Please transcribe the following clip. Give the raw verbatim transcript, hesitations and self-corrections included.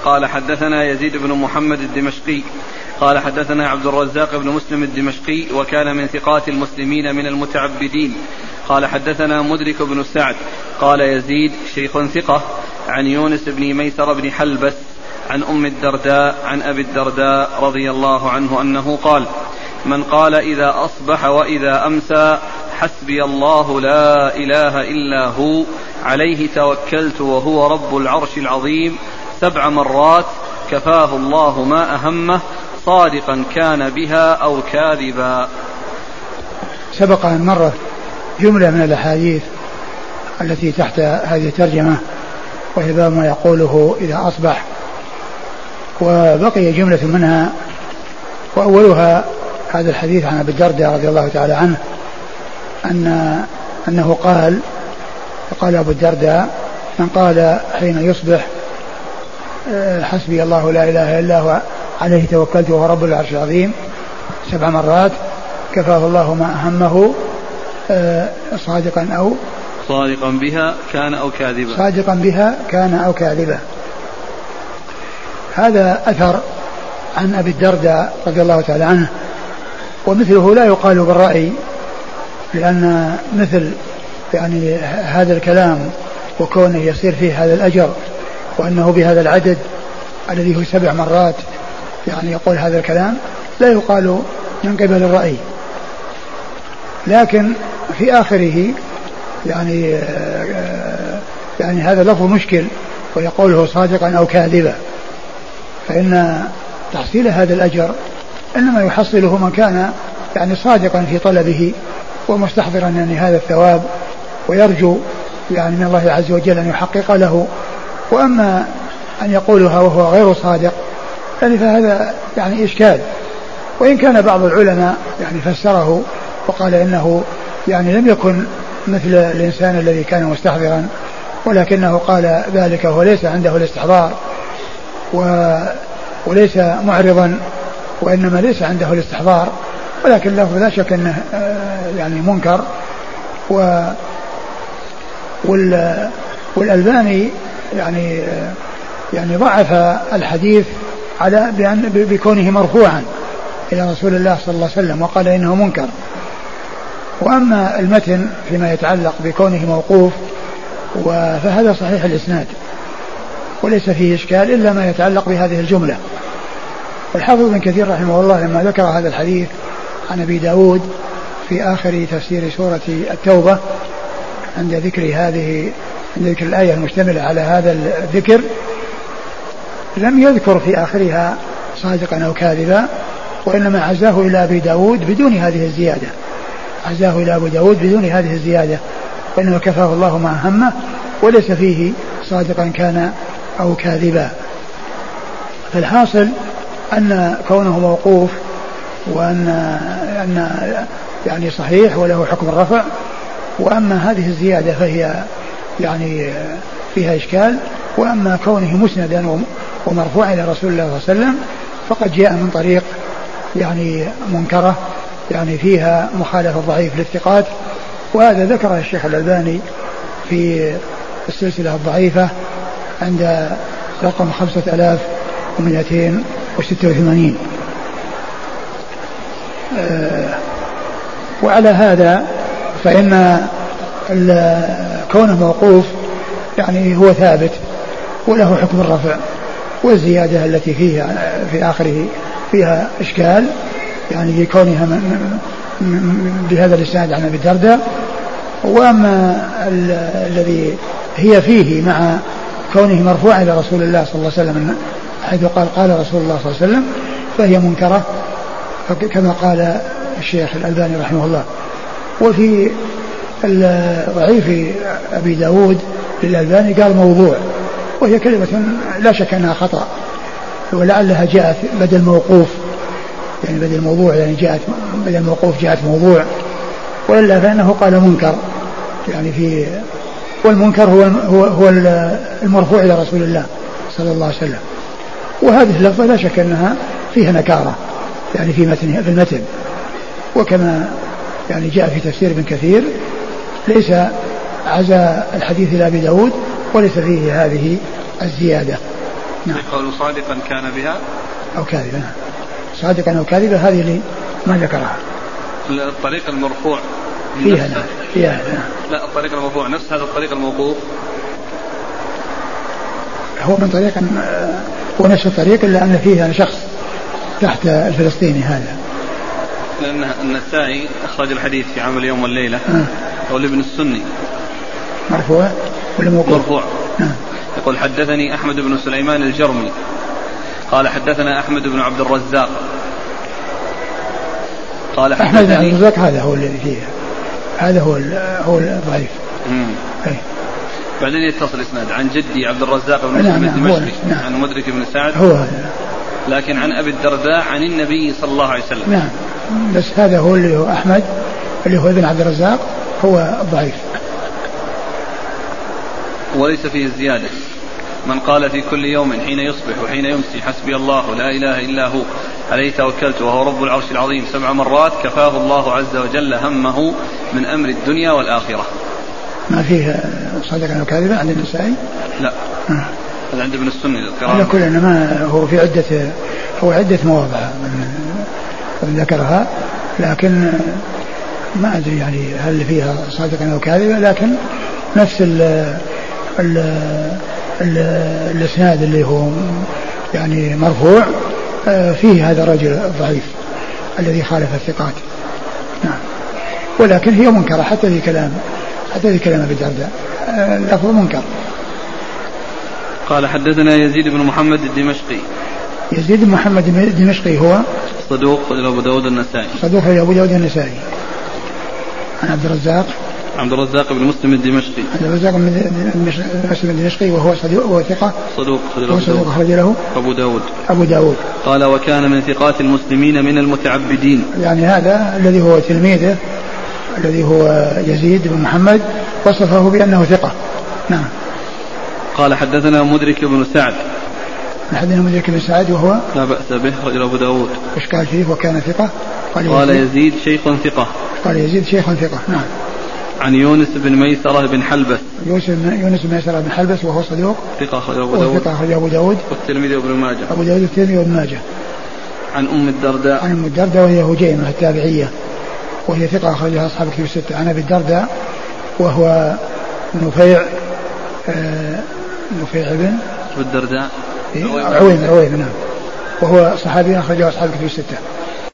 قال حدثنا يزيد بن محمد الدمشقي قال حدثنا عبد الرزاق بن مسلم الدمشقي وكان من ثقات المسلمين من المتعبدين قال حدثنا مدرك بن سعد قال يزيد شيخ ثقة عن يونس بن ميسر بن حلبس عن أم الدرداء عن أبي الدرداء رضي الله عنه أنه قال من قال إذا أصبح وإذا أمسى حسبي الله لا إله إلا هو عليه توكلت وهو رب العرش العظيم سبع مرات كفاه الله ما أهمه صادقا كان بها أو كاذبا. سبق أن مرت جملة من الأحاديث التي تحت هذه الترجمة وهي باب ما يقوله إذا أصبح، وبقي جملة منها وأولها هذا الحديث عن أبي الدرداء رضي الله تعالى عنه أن أنه قال قال أبو الدرداء من قال حين يصبح حسبي الله لا إله إلا هو عليه توكلت وهو رب العرش العظيم سبع مرات كفاه الله ما أهمه صادقا أو صادقا بها كان أو كاذبا صادقا بها كان أو كاذبا. هذا أثر عن أبي الدرداء رضي الله تعالى عنه، ومثله لا يقال بالرأي، لأن مثل يعني هذا الكلام وكونه يصير فيه هذا الأجر وأنه بهذا العدد الذي هو سبع مرات يعني يقول هذا الكلام لا يقال من قبل الرأي، لكن في آخره يعني يعني هذا لفظ مشكل ويقوله صادقا أو كاذبا، فإن تحصيل هذا الأجر إنما يحصله من كان يعني صادقا في طلبه ومستحضرا يعني هذا الثواب ويرجو يعني من الله عز وجل أن يحقق له. وأما أن يقولها وهو غير صادق يعني فهذا يعني إشكال، وإن كان بعض العلماء يعني فسره وقال إنه يعني لم يكن مثل الإنسان الذي كان مستحضرا، ولكنه قال ذلك وهو ليس عنده الاستحضار وليس معرضا، وإنما ليس عنده الاستحضار، ولكن له لا شك أنه يعني منكر. و والألباني يعني يعني ضعف الحديث على بأن بكونه مرفوعا إلى رسول الله صلى الله عليه وسلم وقال إنه منكر. وأما المتن فيما يتعلق بكونه موقوف فهذا صحيح الإسناد وليس فيه إشكال إلا ما يتعلق بهذه الجملة. والحافظ ابن كثير رحمه الله لما ذكر هذا الحديث عن أبي داود في آخر تفسير سورة التوبة عند ذكر هذه عند ذكر الآية المشتملة على هذا الذكر لم يذكر في آخرها صادقا أو كاذبا، وإنما عزاه إلى أبي داود بدون هذه الزيادة، عزاه إلى أبي داود بدون هذه الزيادة، وإنه كفاه الله ما همه وليس فيه صادقا كان أو كاذبا. فالحاصل أن كونه موقوف وأن أن يعني صحيح وله حكم الرفع، وأما هذه الزيادة فهي يعني فيها إشكال، وأما كونه مسندا ومرفوعا إلى رسول الله صلى الله عليه وسلم فقد جاء من طريق يعني منكرة يعني فيها مخالفة ضعيف للثقات، وهذا ذكره الشيخ الألباني في السلسلة الضعيفة عند رقم خمسة آلاف ومئتين وستة وثمانين. أه وعلى هذا فإن كونه موقوف يعني هو ثابت وله حكم الرفع، والزيادة التي فيها في آخره فيها إشكال يعني لكونها بهذا الإسناد عن أبي الدرداء. وأما الذي هي فيه مع كونه مرفوعا إلى رسول الله صلى الله عليه وسلم حيث قال قال رسول الله صلى الله عليه وسلم فهي منكرة كما قال الشيخ الألباني رحمه الله. وفي ضعيف أبي داود للألباني قال موضوع، وهي كلمة لا شك أنها خطأ، ولعلها جاءت بدل موقوف يعني بدل موضوع يعني جاءت بدل موقوف جاءت موضوع، وإلا فإنه قال منكر يعني في والمنكر هو هو هو المرفوع إلى رسول الله صلى الله عليه وسلم. وهذه اللفظة لا شك أنها فيها نكارة يعني في متن في المتن، وكما يعني جاء في تفسير ابن كثير ليس عزا الحديث إلى أبي داود وليس فيه هذه الزيادة. نعم. قول صادقا كان بها أو كاذبا. نعم. صادقا أو كاذبا هذه اللي ما ذكرها. الطريق المرفوع فيها نعم. فيها نعم. لا الطريق المرفوع نفس هذا الطريق الموقوف هو من طريق هو نفس الطريق إلا أن فيه شخص تحت الفلسطيني هذا. لأن النسائي أخرج الحديث في عمل اليوم والليلة آه. أو لابن السني مرفوع ولا موقوف؟ مرفوع. آه. يقول حدثني أحمد بن سليمان الجرمي قال حدثنا أحمد بن عبد الرزاق قال حدثني أحمد بن عبد الرزاق هذا هو الذي فيه هذا هو هو الضعيف. بعدين يتصل اسناد عن جدي عبد الرزاق بن مسلم الدمشقي نعم. عن مدرك بن سعد هو هذا. لكن عن أبي الدرداء عن النبي صلى الله عليه وسلم. نعم بس هذا هو اللي هو أحمد اللي هو ابن عبد الرزاق هو ضعيف وليس فيه الزيادة. من قال في كل يوم حين يصبح وحين يمسي حسبي الله لا إله إلا هو عليه توكلت وهو رب العرش العظيم سبع مرات كفاه الله عز وجل همه من أمر الدنيا والآخرة. ما فيه صادقا أو كاذبا عند النسائي؟ لا آه. هذا عند ابن السني القراءة. على كل إنما هو في عدة هو عدة مواضع ذكرها لكن ما أدري يعني هل فيها صادقا أو كاذبا لكن نفس ال ال ال الإسناد اللي هو يعني مرفوع فيه هذا الرجل الضعيف الذي خالف الثقات. نعم. ولكن هي منكرة حتى في كلام حتى في كلام أبي الدرداء اللفظ منكر. قال حدثنا يزيد بن محمد الدمشقي. يزيد بن محمد الدمشقي هو صدوق خرج أبو داود النسائي. صدوق خرج أبو داود النسائي. عن عبد الرزاق عبد الرزاق بن مسلم الدمشقي. عبد الرزاق بن مسلم الدمشقي وهو صدوق وهو ثقة. صدوق خرج له أبو داود. أبو داود. قال وكان من ثقات المسلمين من المتعبدين. يعني هذا الذي هو تلميذه الذي هو يزيد بن محمد وصفه بأنه ثقة. نعم. قال حدثنا مدرك بن سعد. حدثنا مدرك بن سعد وهو لا بأس به رجل أبو داود. إيش قال فيه وكان ثقة؟ قال, قال يزيد, يزيد شيخ ثقة. قال يزيد شيخ ثقة. نعم. عن يونس بن ميسرة بن حلبس. يونس بن ميسرة بن حلبس وهو صدوق. ثقة أخرج أبو داود. ثقة أخرج أبو داود. والترمذي وابن ماجه. أبو داود والترمذي وابن ماجه. عن أم الدرداء. عن أم الدرداء وهي هجيمة التابعية وهي ثقة أخرجها أصحاب الكتب الستة. عن أبي الدرداء وهو نفيع آه نفيع بن أبو الدرداء عويم عويم نعم وهو صحابي أخرجه أصحاب الكتب الستة.